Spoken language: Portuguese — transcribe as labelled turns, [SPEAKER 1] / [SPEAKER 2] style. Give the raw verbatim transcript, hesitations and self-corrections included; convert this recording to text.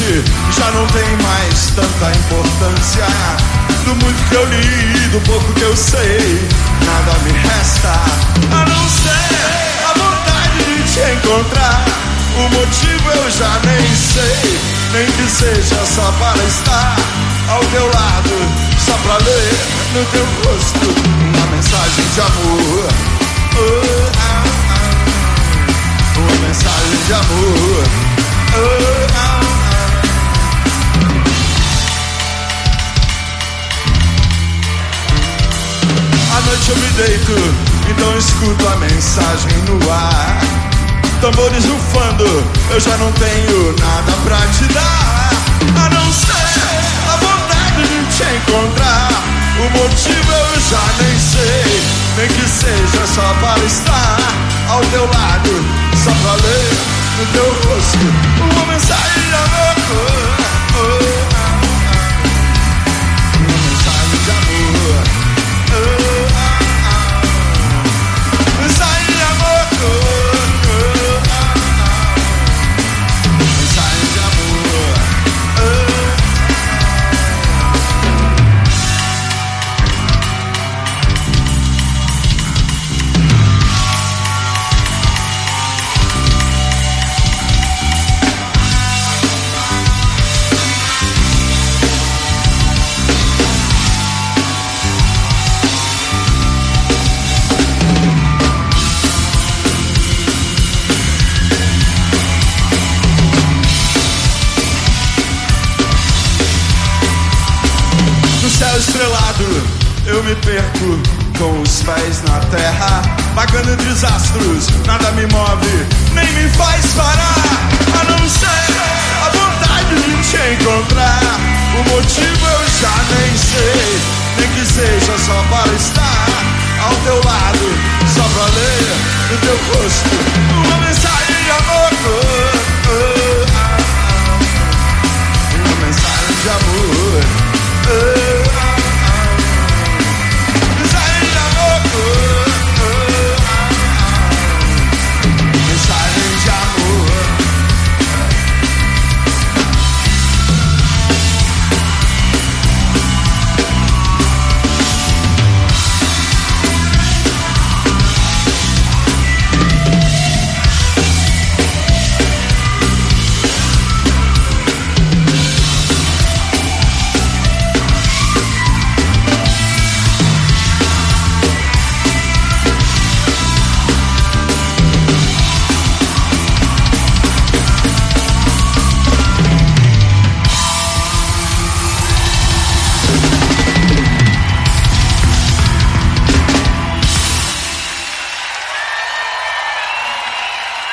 [SPEAKER 1] hoje já não tem mais tanta importância. Do muito que eu li, do pouco que eu sei, nada me resta a não ser a vontade de te encontrar. O motivo eu já nem sei, nem que seja só para estar ao teu lado, só pra ler no teu rosto uma mensagem de amor. Oh, ah, ah. Uma mensagem de amor. Oh, ah, ah. À noite eu me deito, então escuto a mensagem no ar. Tambores rufando, eu já não tenho nada pra te dar, a não ser a vontade de te encontrar. O motivo eu já nem sei, nem que seja só para estar ao teu lado, só pra ler no teu rosto uma mensagem de amor. Oh, oh, ah, ah. Uma mensagem de amor. Oh, ah, ah. Mensagem de amor. Oh, oh, ah, ah. Mensagem de amor. Oh. Céu estrelado, eu me perco com os pés na terra, pagando desastros, nada me move, nem me faz parar, a não ser a vontade de te encontrar. O motivo eu já nem sei, nem que seja só para estar ao teu lado, só pra ler no teu rosto